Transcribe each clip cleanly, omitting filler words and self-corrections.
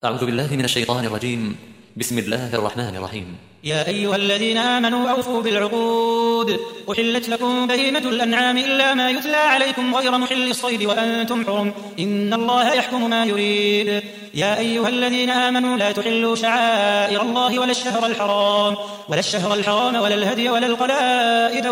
أعوذ بالله من الشيطان الرجيم. بسم الله الرحمن الرحيم. يا أيها الذين آمنوا أوفوا بالعقود. أحلت لكم بهيمة الأنعام إلا ما يتلى عليكم غير محل الصيد وأنتم حرم إن الله يحكم ما يريد. يا أيها الذين آمنوا لا تحلوا شعائر الله ولا الشهر الحرام ولا الهدي ولا القلائد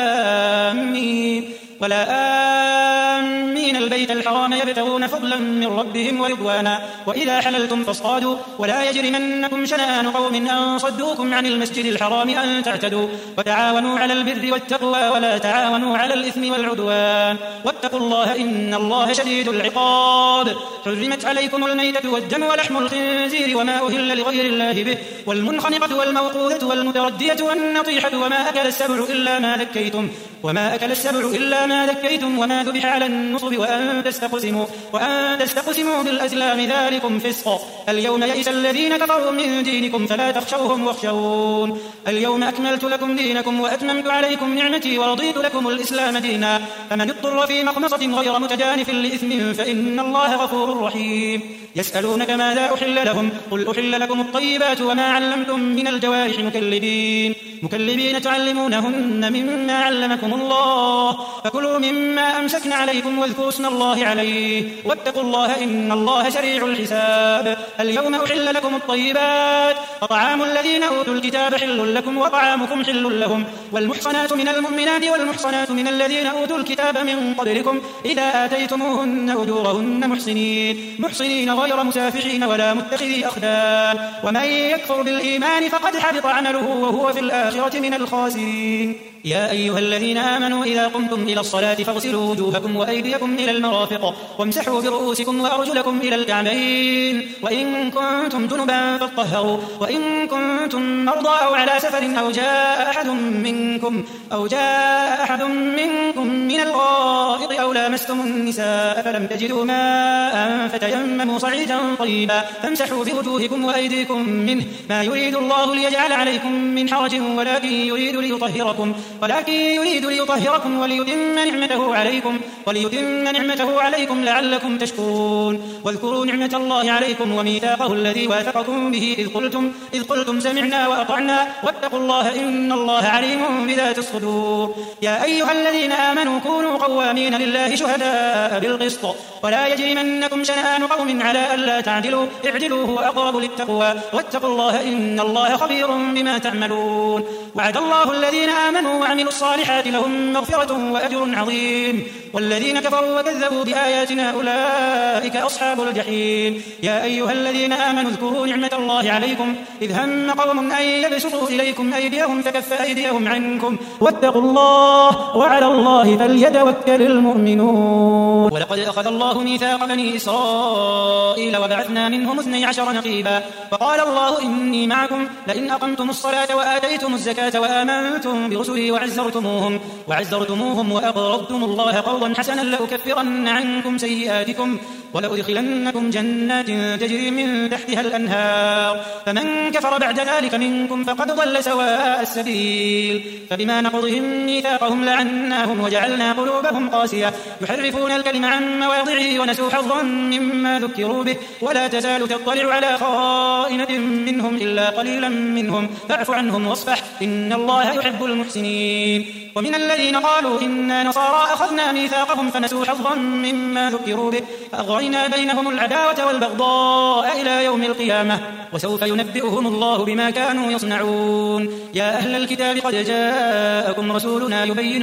ولا آمين البيت الحرام يبتغون فضلا من ربهم ورضوانا وإذا حللتم فاصطادوا ولا يجرمنكم شنآن قوم أن صدوكم عن المسجد الحرام أن تعتدوا وتعاونوا على البر والتقوى ولا تعاونوا على الإثم والعدوان واتقوا الله إن الله شديد العقاب. حرمت عليكم الميتة والدم ولحم الخنزير وما أهل لغير الله به والمنخنقة والموقوذة والمتردية والنطيحة وما أكل السبع إلا ما ذكيتم وما ذبح على النصب وأن تستقسموا بالأزلام ذلكم فسق. اليوم يئس الذين كفروا من دينكم فلا تخشوهم واخشون. اليوم أكملت لكم دينكم وأتممت عليكم نعمتي ورضيت لكم الإسلام دينا فمن اضطر في مخمصة غير متجانف لإثم فإن الله غفور رحيم. يسألونك ماذا أحل لهم قل أحل لكم الطيبات وما علمتم من الجوارح مكلبين تعلمونهن مما علمكم الله فكلوا مما أمسكن عليكم واذكروا اسم الله عليه واتقوا الله إن الله سريع الحساب. اليوم أحل لكم الطيبات وطعام الذين أوتوا الكتاب حل لكم وطعامكم حل لهم والمحصنات من المؤمنات والمحصنات من الذين أوتوا الكتاب من قبلكم إذا آتيتموهن أجورهن محصنين غير مسافحين ولا متخذي أخدان ومن يكفر بالإيمان فقد حبط عمله وهو في الآخرة من الخاسرين. يا أيها الذين آمنوا إذا قمتم إلى الصلاة فاغسلوا وجوهكم وأيديكم إلى المرافق وامسحوا برؤوسكم وأرجلكم إلى الكعبين وإن كنتم جنبا فاطهروا وإن كنتم مرضى أو على سفر أو جاء أحد منكم من الغائط أو لامستم النساء فلم تجدوا ماء فتيمموا صعيدا طيبا فامسحوا بوجوهكم وأيديكم منه ما يريد الله ليجعل عليكم من حرج ولكن يريد ليطهركم وليتم نعمته عليكم لعلكم تشكرون. واذكروا نعمة الله عليكم وميثاقه الذي واثقكم به إذ قلتم سمعنا وأطعنا واتقوا الله إن الله عليم بذات الصدور. يا أيها الذين آمنوا كونوا قوامين لله شهداء بالقسط ولا يجرمنكم شنآن قوم على ألا تعدلوا اعدلوا هو أقرب للتقوى واتقوا الله إن الله خبير بما تعملون. وعد الله الذين آمنوا وعملوا الصالحات لهم مغفرة وأجر عظيم والذين كفروا وكذبوا بآياتنا أولئك أصحاب الجحيم. يا أيها الذين آمنوا اذكروا نعمة الله عليكم إذ هم قوم أن يبسطوا إليكم أيديهم فكف أيديهم عنكم واتقوا الله وعلى الله فليتوكل المؤمنون. ولقد أخذ الله ميثاق بني إسرائيل وبعثنا منهم 12 نقيبا وقال الله إني معكم لئن أقمتم الصلاة وآتيتم الزكاة وآمنتم برسلي وعزرتموهم وأقرضتم الله قرضا حسنا لأكفرن عنكم سيئاتكم ولأدخلنكم جنات تجري من تحتها الأنهار فمن كفر بعد ذلك منكم فقد ضل سواء السبيل. فبما نقضهم ميثاقهم لعناهم وجعلنا قلوبهم قاسية يحرفون الكلم عن مواضعه ونسوا حظا مما ذكروا به ولا تزال تطلع على خائنة منهم إلا قليلا منهم فاعف عنهم واصفح إن الله يحب المحسنين. ومن الذين قالوا إنا نصارى أخذنا ميثاقهم فنسوا حظا مما ذكروا به فأغرينا بينهم العداوة والبغضاء إلى يوم القيامة وسوف ينبئهم الله بما كانوا يصنعون. يا أهل الكتاب قد جاءكم رسولنا يبين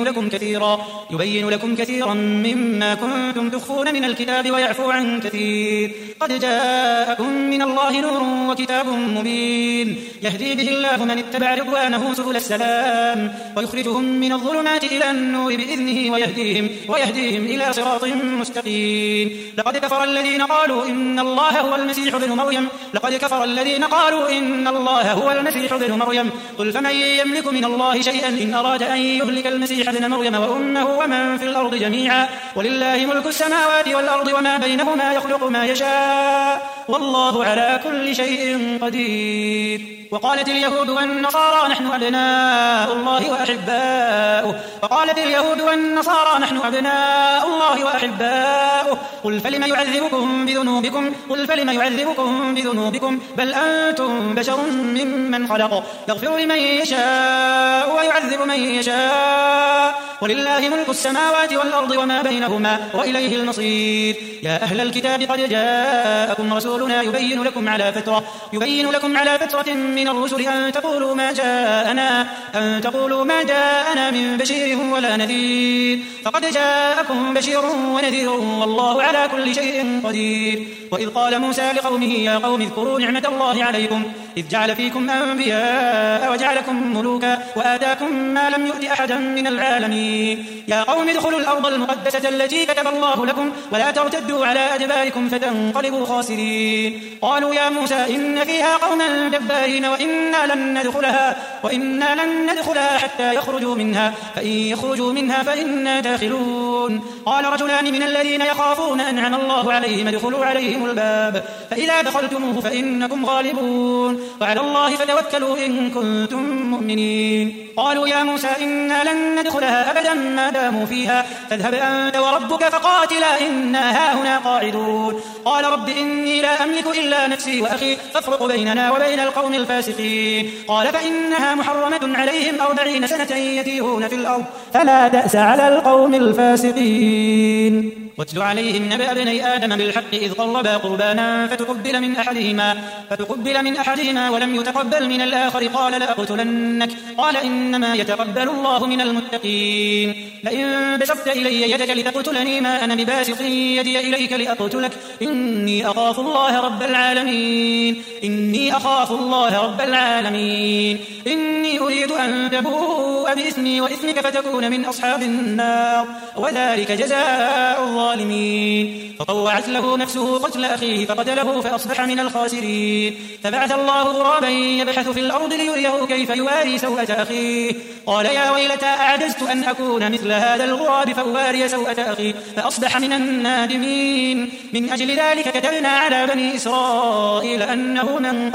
لكم كثيرا مما كنتم تخفون من الكتاب ويعفو عن كثير قد جاءكم من الله نور وكتاب مبين يهدي به الله من اتبع رضوانه سبل السلام ويخرجهم من الظلمات إلى النور بإذنه ويهديهم إلى صراط مستقيم. لقد كفر الذين قالوا إن الله هو المسيح ابن مريم قل فمن يملك من الله شيئا إن أراد أن يهلك المسيح ابن مريم وأمه ومن في الأرض جميعا ولله ملك السماوات والأرض وما بينهما يخلق ما يشاء والله على كل شيء قدير. وقالت اليهود والنصارى نحن أبناء الله وأحباؤه قل فلم يعذبكم بذنوبكم بل أنتم بشر ممن خلق يغفر لمن يشاء ويعذب من يشاء ولله ملك السماوات والأرض وما بينهما وإليه المصير. يا أهل الكتاب قد جاءكم رسولنا يبين لكم على فترة من الرسل أن تقولوا ما جاءنا من بشير ولا نذير فقد جاءكم بشير ونذير والله على كل شيء قدير. وإذ قال موسى لقومه يا قوم اذكروا نعمة الله عليكم إذ جعل فيكم أنبياء وجعلكم ملوكا وآتاكم ما لم يؤت أحدا من العالمين. يا قوم ادخلوا الأرض المقدسة التي كتب الله لكم ولا ترتدوا على أدباركم فتنقلبوا خاسرين. قالوا يا موسى إن فيها قوما جبارين وإنا لن ندخلها حتى يخرجوا منها فإن يخرجوا منها فإنا داخلون. قال رجلان من الذين يخافون أنعم الله عليهم ادخلوا عليهم الباب فإذا دخلتموه فإنكم غالبون وعلى الله فتوكلوا إن كنتم مؤمنين. قالوا يا موسى إنا لن ندخلها أبدا ما داموا فيها فاذهب أنت وربك فقاتلا إنا هاهنا قاعدون. قال رب إني لا أملك إلا نفسي وأخي فافرق بيننا وبين القوم الفاسقين. قال فإنها محرمة عليهم 40 سنة يتيهون في الأرض فلا بأس على القوم الفاسقين. واتل عليهم نبأ ابني آدم بالحق إذ قربا قربانا فتقبل من أحدهما ولم يتقبل من الآخر قال لأقتلنك قال إنما يتقبل الله من المتقين. لئن بسطت إلي يدك لتقتلني ما أنا بباسط يدي إليك لأقتلك إني أخاف الله رب العالمين. إني أريد أن تبوء بإثمي وإثمك فتكون من أصحاب النار وذلك جزاء الظالمين. فطوعت له نفسه قتل أخيه فقتله فأصبح من الخاسرين. فبعث الله غرابا يبحث في الأرض ليريه كيف يواري سوءة أخيه قال يا ويلتى أعجزت أن أكون مثل هذا الغراب فأواري سوءة أخي فأصبح من النادمين. من أجل ذلك كتبنا على بني إسرائيل أنه من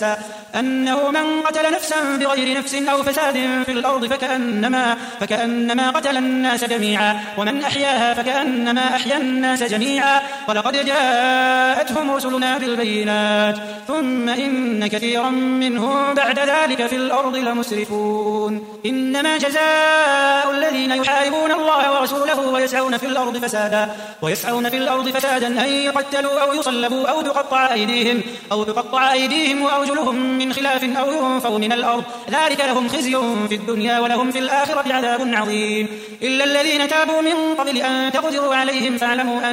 قتل نفسا بغير نفس أو فساد في الأرض فكأنما قتل الناس جميعا ومن أحياها فكأنما أحيا الناس جميعا ولقد جاءتهم رسلنا بالبينات ثم إن كثيرا منهم بعد ذلك في الأرض لمسرفون. إنما جزاء الذين يحاربون الله ورسوله ويسعون في الأرض فسادا أن يقتلوا أو يصلبوا أو تقطع أيديهم وأرجلهم من خلاف أو ينفوا من الأرض ذلك لهم خزي في الدنيا ولهم في الآخرة عذاب عظيم. إلا الذين تابوا من قبل أن تقدروا عليهم فاعلموا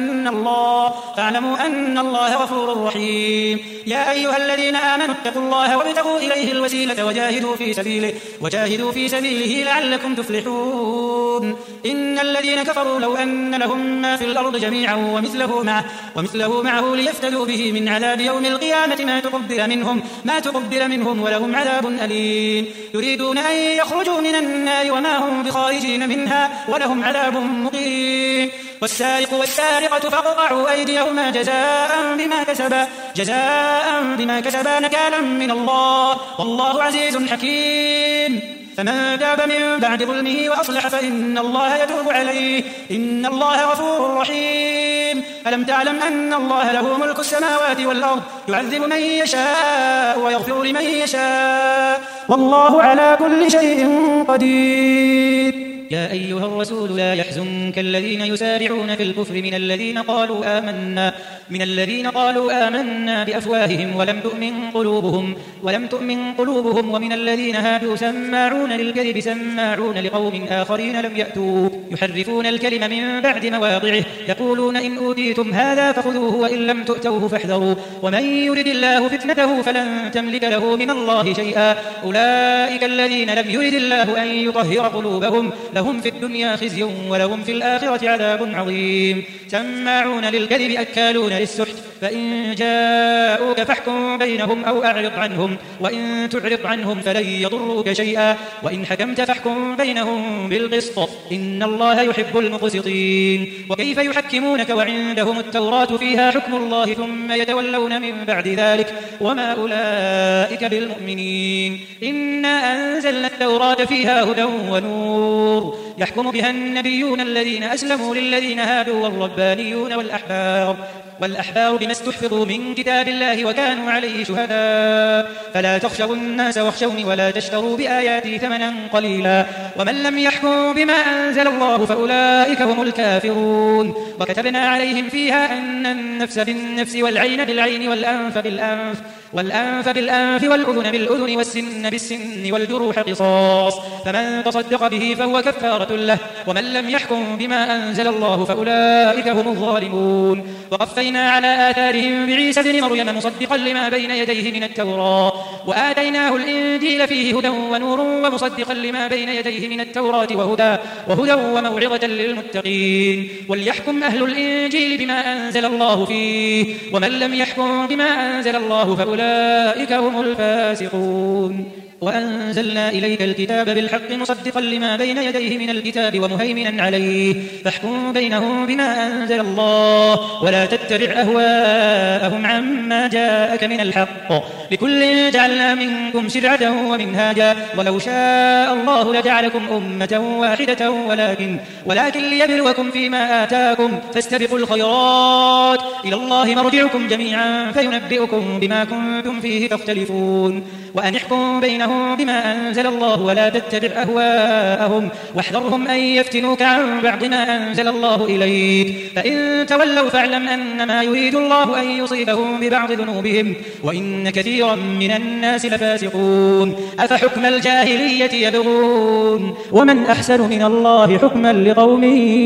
أن الله غفور رحيم. يا أيها الذين آمنوا اتقوا الله وابتغوا إليه الوسيلة وجاهدوا في سبيله لعلكم تفلحون. إن الذين كفروا لو أن لهم ما في الأرض جميعا ومثله معه ليفتدوا به من عذاب يوم القيامة ما تقبل منهم ولهم عذاب أليم. يريدون أن يخرجوا من النار وما هم بخارجين منها ولهم عذاب مقيم. والسارق والسارقة فاقطعوا أيديهما جزاء بما كسبا نكالا من الله والله عزيز حكيم. فمن تاب من بعد ظلمه وأصلح فإن الله يتوب عليه إن الله غفور رحيم. ألم تعلم أن الله له ملك السماوات والأرض يعذب من يشاء ويغفر لمن يشاء والله على كل شيء قدير. يا أيها الرسول لا يحزنك الذين يسارعون في الكفر من الذين قالوا آمنا بأفواههم ولم تؤمن قلوبهم ومن الذين هادوا سماعون للكذب سماعون لقوم آخرين لم يأتوا يحرفون الكلم من بعد مواضعه يقولون إن أوتيتم هذا فخذوه وإن لم تؤتوه فاحذروا ومن يرد الله فتنته فلن تملك له من الله شيئا أولئك الذين لم يرد الله أن يطهر قلوبهم لهم في الدنيا خزي ولهم في الآخرة عذاب عظيم سماعون للكذب أكالون للسحت فإن جاءوك فاحكم بينهم أو أعرض عنهم وإن تعرض عنهم فلن يضروك شيئا وإن حكمت فاحكم بينهم بالقسط إن الله يحب المقسطين وكيف يحكمونك وعندهم التوراة فيها حكم الله ثم يتولون من بعد ذلك وما أولئك بالمؤمنين إنا أنزلنا التوراة فيها هدى ونور يحكم بها النبيون الذين أسلموا للذين هادوا والربانيون والأحبار بما استحفظوا من كتاب الله وكانوا عليه شهداء فلا تخشوا الناس واخشوني ولا تشتروا بآياتي ثمنا قليلا ومن لم يحكم بما أنزل الله فأولئك هم الكافرون وكتبنا عليهم فيها أن النفس بالنفس والعين بالعين والأنف بالأنف والأذن بالأذن والسن بالسن والجروح قصاص فمن تصدق به فهو كفارة له ومن لم يحكم بما أنزل الله فأولئك هم الظالمون وقفينا على آثارهم بعيسى ابن مريم مصدقا لما بين يديه من التوراة وآتيناه الإنجيل فيه هدى ونور ومصدقا لما بين يديه من التوراة وهدى وموعظة للمتقين وليحكم أهل الإنجيل بما أنزل الله فيه ومن لم يحكم بما أنزل الله فأولئك هم الفاسقون وأنزلنا إليك الكتاب بالحق مصدقا لما بين يديه من الكتاب ومهيمنا عليه فاحكم بينهم بما أنزل الله ولا تتبع أهواءهم عما جاءك من الحق لكل جعلنا منكم شرعة ومنهاجا ولو شاء الله لجعلكم أمة واحدة ولكن ليبلوكم فيما آتاكم فاستبقوا الخيرات إلى الله مرجعكم جميعا فينبئكم بما كنتم فيه تختلفون وأن احكم بينهم بما أنزل الله ولا تتبع أهواءهم واحذرهم أن يفتنوك عن بعض ما أنزل الله إليك فإن تولوا فاعلم أنما يريد الله أن يصيبهم ببعض ذنوبهم وإن كثيرا من الناس لفاسقون أفحكم الجاهلية يبغون ومن أحسن من الله حكما لقوم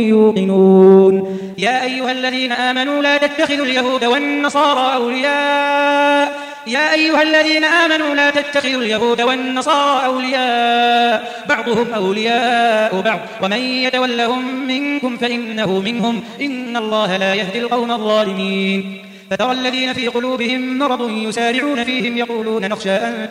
يوقنون يا أيها الذين آمنوا لا تتخذوا اليهود والنصارى أولياء بعضهم أولياء بعض ومن يتولهم منكم فإنه منهم إن الله لا يهدي القوم الظالمين فترى الذين في قلوبهم مرض يسارعون فيهم يقولون نخشى أن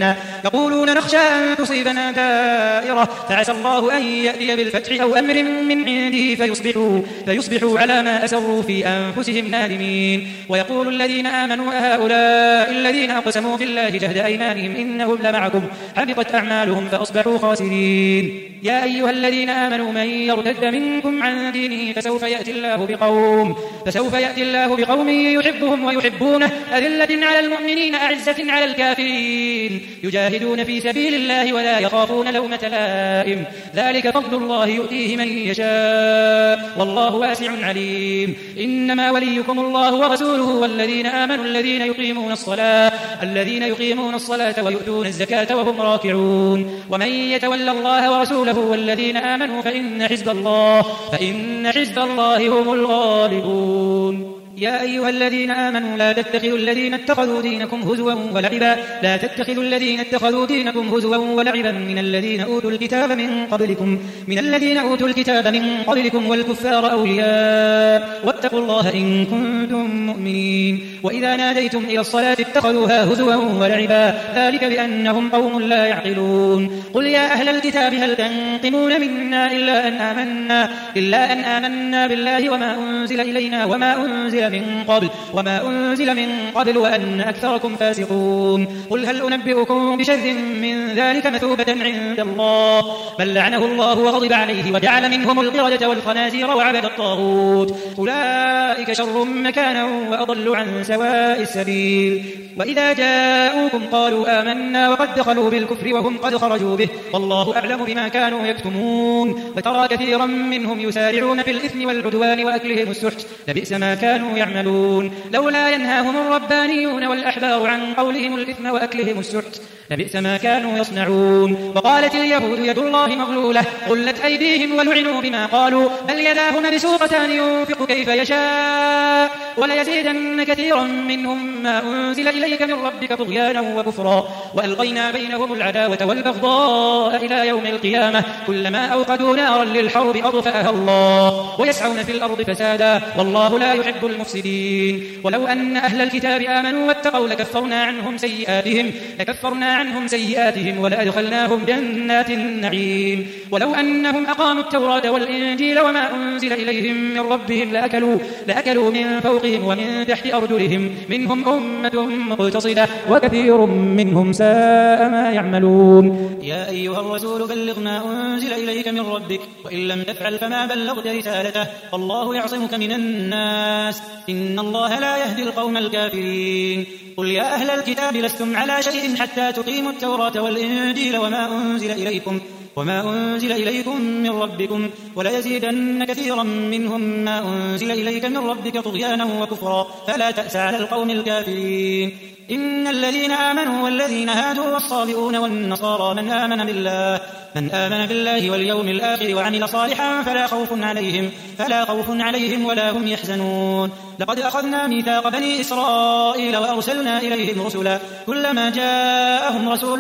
تصيبنا دائرة فعسى الله أن يأتي بالفتح أو أمر من عنده فيصبحوا على ما أسروا في أنفسهم نادمين ويقول الذين آمنوا هؤلاء الذين أقسموا بالله جهد أيمانهم إنهم لمعكم حبطت أعمالهم فأصبحوا خاسرين يا أيها الذين آمنوا من يرتد منكم عن دينه فسوف يأتي الله بقوم يحبهم ويحبونه أذلة على المؤمنين أعزة على الكافرين يجاهدون في سبيل الله ولا يخافون لومة لائم ذلك فضل الله يؤتيه من يشاء والله واسع عليم إنما وليكم الله ورسوله والذين آمنوا الذين يقيمون الصلاة ويؤتون الزكاة وهم راكعون ومن يتولى الله ورسوله والذين آمنوا فإن حزب الله هم الغالبون يا أيها الذين آمنوا لا تتخذوا الذين اتخذوا دينكم هزوا ولعبا من الذين أوتوا الكتاب من قبلكم والكفار أولياء واتقوا الله إن كنتم مؤمنين وإذا ناديتم إلى الصلاة اتخذوها هزوا ولعبا ذلك بأنهم قوم لا يعقلون قل يا أهل الكتاب هل تنقمون منا إلا أن آمنا بالله وما أنزل إلينا وما أنزل من قبل وأن أكثركم فاسقون قل هل أنبئكم بشر من ذلك مثوبة عند الله بل لعنه الله وغضب عليه وجعل منهم القردة والخنازير وعبد الطاغوت أولئك شر مكانا وأضل عن سواء السبيل وإذا جاءوكم قالوا آمنا وقد دخلوا بالكفر وهم قد خرجوا به والله أعلم بما كانوا يكتمون وترى كثيرا منهم يسارعون في الإثم والعدوان وأكلهم السحت لبئس ما كانوا يعملون لولا ينهاهم الربانيون والأحبار عن قولهم الإثم وأكلهم السحت لبئس ما كانوا يصنعون وقالت اليهود يد الله مغلولة غلت أيديهم ولعنوا بما قالوا بل يداه مبسوطتان ينفق كيف يشاء وليزيدن كثيرا منهم ما أنزل إليك من ربك طغيانا وكفرا وألقينا بينهم العداوة والبغضاء إلى يوم القيامة كلما أوقدوا نارا للحرب أطفأها الله ويسعون في الأرض فسادا والله لا يحب المفسدين ولو أن أهل الكتاب آمنوا واتقوا لكفرنا عنهم سيئاتهم ولأدخلناهم جنات النعيم ولو أنهم أقاموا التوراة والإنجيل وما أنزل إليهم من ربهم لأكلوا من فوقهم ومن تحت أرجلهم منهم أمة مقتصدة وكثير منهم ساء ما يعملون. يا أيها الرسول بلغ ما أنزل إليك من ربك وإن لم تفعل فما بلغت رسالته والله يعصمك من الناس إن الله لا يهدي القوم الكافرين. قل يا أهل الكتاب لستم على شيء حتى تقيموا التوراة والإنجيل وما أنزل إليكم من ربكم وليزيدن كثيرا منهم ما أنزل إليك من ربك طغيانا وكفرا فلا تأس على القوم الكافرين. إن الذين آمنوا والذين هادوا والصابئون والنصارى من آمن بالله واليوم الآخر وعمل صالحا فلا خوف عليهم ولا هم يحزنون. لقد أخذنا ميثاق بني إسرائيل وأرسلنا إليهم رسلا كلما جاءهم رسول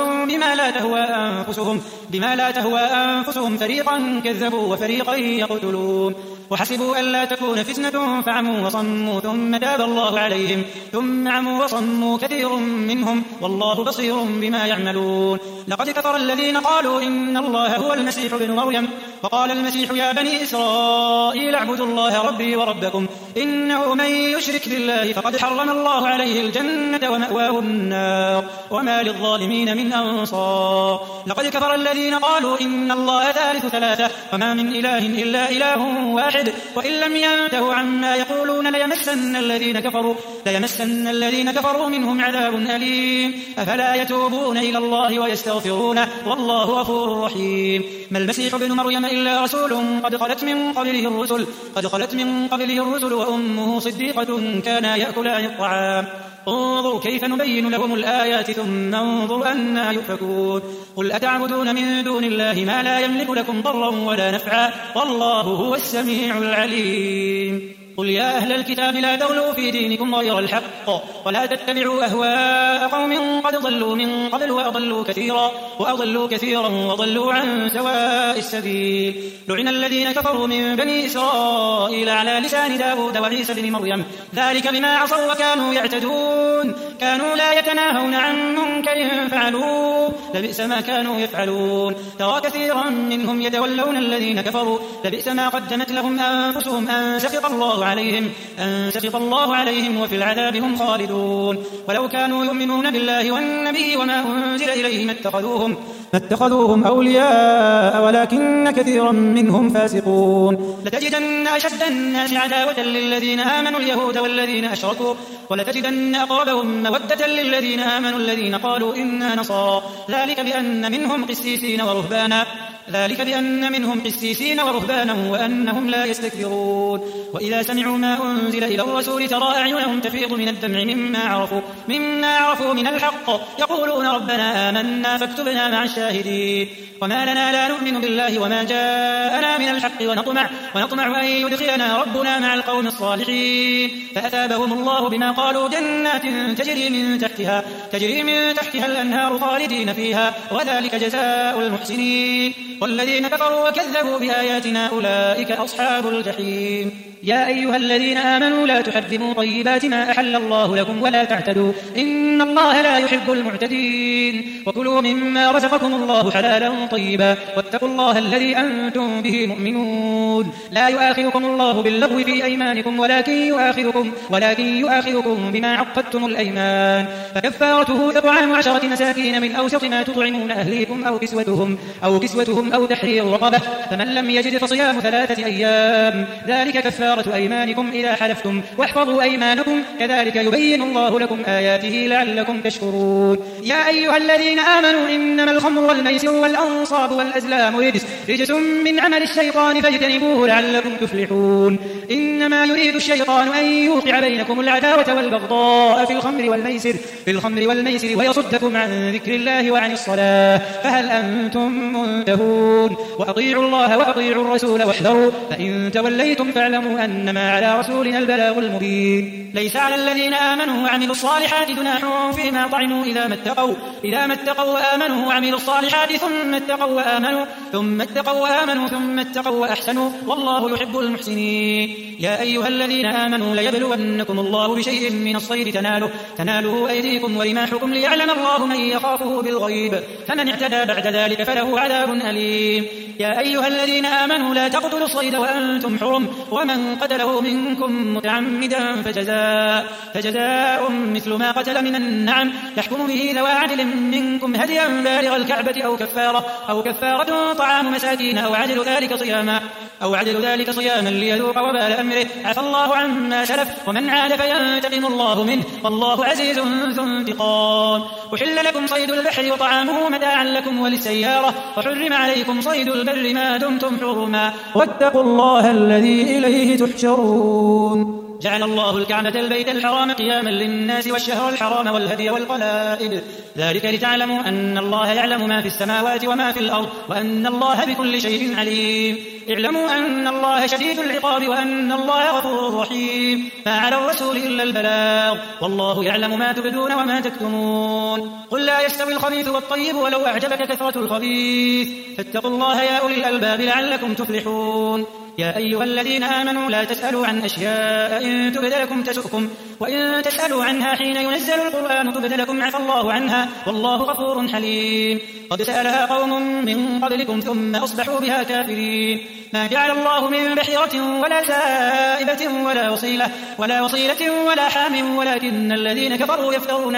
بما لا تهوى أنفسهم فريقا كذبوا وفريقا يقتلون وحسبوا ألا تكون فتنة فعموا وصموا ثم تاب الله عليهم ثم عموا وصموا كثير منهم والله بصير بما يعملون. لقد كفر الذين قالوا إن الله هو المسيح ابن مريم فقال المسيح يا بني إسرائيل اعبدوا الله ربي وربكم إنه من يشرك بالله فقد حرم الله عليه الجنة ومأواه النار وما للظالمين من أنصار. لقد كفر الذين قالوا إن الله ثالث ثلاثة وما من إله إلا إله واحد وإن لم ينتهوا عما يقولون ليمسن الذين كفروا منهم عذاب أليم. أفلا يتوبون إلى الله ويستغفرونه والله غفور رحيم. ما المسيح ابن مريم إلا رسول قد خلت من قبله الرسل وأمه صديقة كانا يأكلان الطعام انظروا كيف نبين لهم الآيات ثم انظر أنا يؤفكون. قل أتعبدون من دون الله ما لا يملك لكم ضرا ولا نفعا والله هو السميع العليم. قل يا أهل الكتاب لا تغلوا في دينكم غير الحق ولا تتبعوا أهواء قوم قد ضلوا من قبل وأضلوا كثيرا وضلوا عن سواء السبيل. لعن الذين كفروا من بني إسرائيل على لسان داود وعيسى بن مريم ذلك بما عصوا وكانوا يعتدون كانوا لا يتناهون عن منكر فعلوه لبئس ما كانوا يفعلون. ترى كثيرا منهم يتولون الذين كفروا لبئس ما قدمت لهم أنفسهم أن سخط الله عليهم وفي العذاب هم خالدون. ولو كانوا يؤمنون بالله والنبي وما أنزل إليه ما اتخذوهم أولياء ولكن كثيرا منهم فاسقون. لتجدن أشد الناس عداوة للذين آمنوا اليهود والذين أشركوا ولتجدن أقربهم مودة للذين آمنوا الذين قالوا إنا نصارى ذلك بأن منهم قسيسين ورهبانا وأنهم لا يستكبرون. وإذا سمعوا ما أنزل إلى الرسول ترى أعينهم تفيض من الدمع مما عرفوا من الحق يقولون ربنا آمنا فاكتبنا مع الشاهدين. وما لنا لا نؤمن بالله وما جاءنا من الحق ونطمع أن يدخلنا ربنا مع القوم الصالحين فأثابهم الله بما قالوا جنات تجري من تحتها الأنهار خالدين فيها وذلك جزاء المحسنين. والذين كفروا وكذبوا بآياتنا أولئك أصحاب الجحيم. يا أيها الذين آمنوا لا تحرموا طيبات ما أحل الله لكم ولا تعتدوا إن الله لا يحب المعتدين. وكلوا مما رزقكم الله حلالا طيبا واتقوا الله الذي أنتم به مؤمنون. لا يؤاخذكم الله باللغو في أيمانكم ولكن يؤاخذكم بما عقدتم الأيمان فكفارته إطعام 10 مساكين من أوسط ما تطعمون أهليكم أو كسوتهم أو تحرير رقبة فمن لم يجد فصيام 3 أيام ذلك كفارة أيمانكم إذا حلفتم واحفظوا أيمانكم كذلك يبين الله لكم آياته لعلكم تشكرون. يا أيها الذين آمنوا إنما الخمر والميسر والأنصاب والأزلام رجس من عمل الشيطان فاجتنبوه لعلكم تفلحون. إنما يريد الشيطان أن يوقع بينكم العداوة والبغضاء في الخمر والميسر ويصدكم عن ذكر الله وعن الصلاة فهل أنتم منتهون. وأطيعوا الله وأطيعوا الرسول واحذروا فإن توليتم فاعلموا أنما على رسولنا البلاغ المبين. ليس على الذين آمنوا وعملوا الصالحات جناح فيما طعموا إذا ما اتقوا وآمنوا وعملوا الصالحات ثم اتقوا وآمنوا ثم اتقوا وأحسنوا والله يحب المحسنين. يا أيها الذين آمنوا ليبلونكم الله بشيء من الصيد تناله أيديكم ورماحكم ليعلم الله من يخافه بالغيب فمن اعتدى بعد ذلك فله عذاب أليم. يا أيها الذين آمنوا لا تقتلوا الصيد وأنتم حرم ومن قتله منكم متعمدا فجزاء مثل ما قتل من النعم يحكم به ذوى عدل منكم هديا بالغ الكعبة أو كفارة طعام مساكين أو عدل ذلك صياما ليذوق وبال أمره عفى الله عما سلف ومن عاد فينتقم الله منه والله عزيز ذو انتقام. أحل لكم صيد البحر وطعامه متاعا لكم وللسيارة وحرم عليكم صيد البر ما دمتم حرما واتقوا الله الذي إليه تحشرون. جعل الله الكعبة البيت الحرام قياما للناس والشهر الحرام والهدي والقلائد ذلك لتعلموا أن الله يعلم ما في السماوات وما في الأرض وأن الله بكل شيء عليم. اعلموا أن الله شديد العقاب وأن الله غفور رحيم. ما على الرسول إلا البلاغ والله يعلم ما تبدون وما تكتمون. قل لا يستوي الخبيث والطيب ولو أعجبك كثرة الخبيث فاتقوا الله يا أولي الألباب لعلكم تفلحون. يا أيها الذين آمنوا لا تسألوا عن أشياء إن تبد لكم تسؤكم وإن تسألوا عنها حين ينزل القرآن تبد لكم عفى الله عنها والله غفور حليم. قد سألها قوم من قبلكم ثم أصبحوا بها كافرين. ما جعل الله من بحيرة ولا سائبة ولا وصيلة ولا حام ولكن الذين كفروا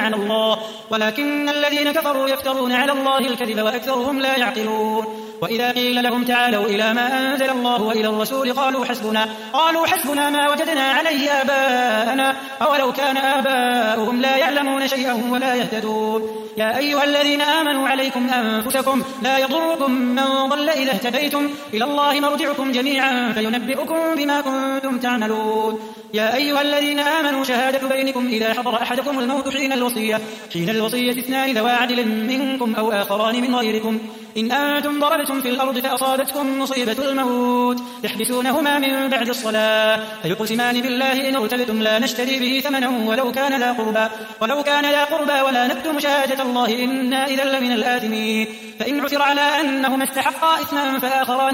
يفترون على الله الكذب وأكثرهم لا يعقلون. وإذا قيل لهم تعالوا إلى ما أنزل الله وإلى الرسول قالوا حسبنا ما وجدنا عليه آباءنا أولو كان آباؤهم لا يعلمون شيئا ولا يهتدون. يا أيها الذين آمنوا عليكم أنفسكم لا يضركم من ضل إذا اهتديتم إلى الله مرجعكم جميعا فينبئكم بما كنتم تعملون. يا أيها الذين آمنوا شهادة بينكم إذا حضر أحدكم الموت حين الوصية اثنان ذوى عدل منكم أو آخران من غيركم إن أنتم ضربتم في الأرض فأصابتكم مصيبة الموت تحبسونهما من بعد الصلاة فيقسمان بالله إن ارتبتم لا نشتري به ثمنا ولو كان ذا قربى ولا نكتم شهادة الله إنا إذا لمن الآثمين. فإن عثر على أنهما استحقا إثما فآخران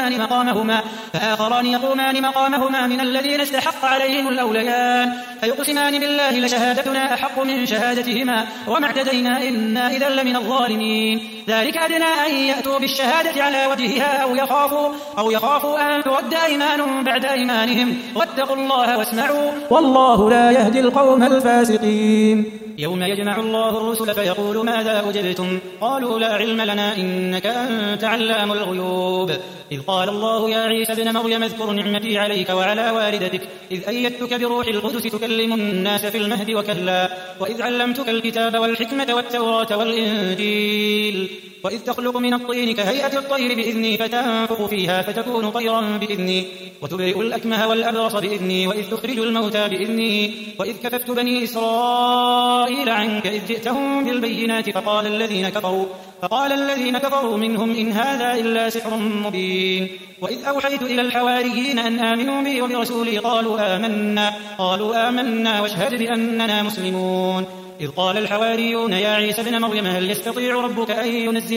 يقومان مقامهما من الذين استحق عليهم الأوليان فيقسمان بالله لشهادتنا أحق من شهادتهما وما اعتدينا إنا إذا لمن الظالمين. ذلك أدنى أن يأتوا بالشهادة على وجهها أو يخافوا أن ترد أيمان بعد أيمانهم واتقوا الله واسمعوا والله لا يهدي القوم الفاسقين. يوم يجمع الله الرسل فيقول ماذا أجبتم قالوا لا علم لنا إنك أنت علام الغيوب. إذ قال الله يا عيسى ابن مريم اذكر نعمتي عليك وعلى والدتك إذ أيدتك بروح القدس تكلم الناس في المهد وكهلا وإذ علمتك الكتاب والحكمة والتوراة والإنجيل وإذ تخلق من الطين كهيئة الطير بإذني فتنفخ فيها فتكون طيرا بإذني وتبرئ الأكمه والأبرص بإذني وإذ تخرج الموتى بإذني وإذ كففت بني إسرائيل عنك إذ جئتهم بالبينات فقال الذين كفروا منهم إن هذا إلا سحر مبين. وإذ أوحيت إلى الحواريين أن آمنوا بي وبرسولي قالوا آمنا واشهد بأننا مسلمون. إذ قال الحواريون يا عيسى ابن مريم هل يستطيع ربك أن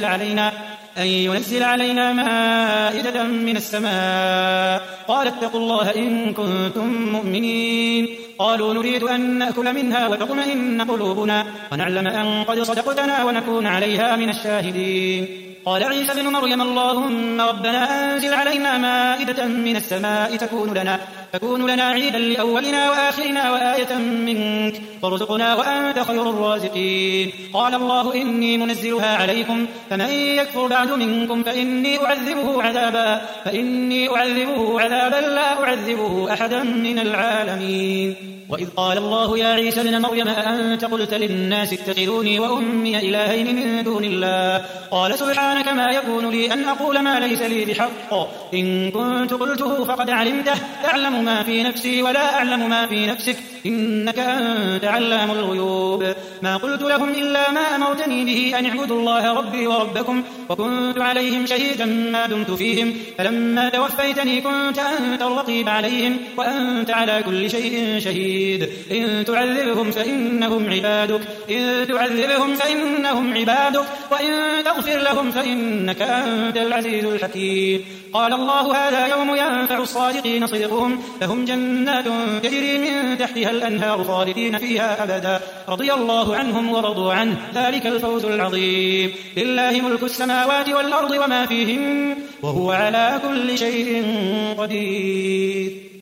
ينزل علينا مائدة من السماء قال اتقوا الله إن كنتم مؤمنين. قالوا نريد أن نأكل منها وتطمئن قلوبنا ونعلم أن قد صدقتنا ونكون عليها من الشاهدين. قال عيسى ابن مريم اللهم ربنا أنزل علينا مائدة من السماء تكون لنا عيدا لأولنا وآخرنا وآية منك وارزقنا وأنت خير الرازقين. قال الله إني منزلها عليكم فمن يكفر بعد منكم فإني أعذبه عذابا لا أعذبه أحدا من العالمين. وإذ قال الله يا عيسى ابن مريم أأنت قلت للناس اتخذوني وأمي إلهين من دون الله قال سبحانك ما يكون لي أن أقول ما ليس لي بحق إن كنت قلته فقد علمته تعلم ما في نفسي ولا أعلم ما في نفسك إنك أنت علام الغيوب ما قلت لهم إلا ما أمرتني به أن اعبدوا الله ربي وربكم وكنت عليهم شهيدا ما دمت فيهم فلما توفيتني كنت أنت الرقيب عليهم وأنت على كل شيء شهيد إن تعذبهم فإنهم عبادك وإن تغفر لهم فإنك أنت العزيز الحكيم قال الله هذا يوم ينفع الصادقين صدقهم لهم جنات تجري من تحتها الأنهار خالدين فيها أبدا رضي الله عنهم ورضوا عنه ذلك الفوز العظيم لله ملك السماوات والأرض وما فيهن وهو على كل شيء قدير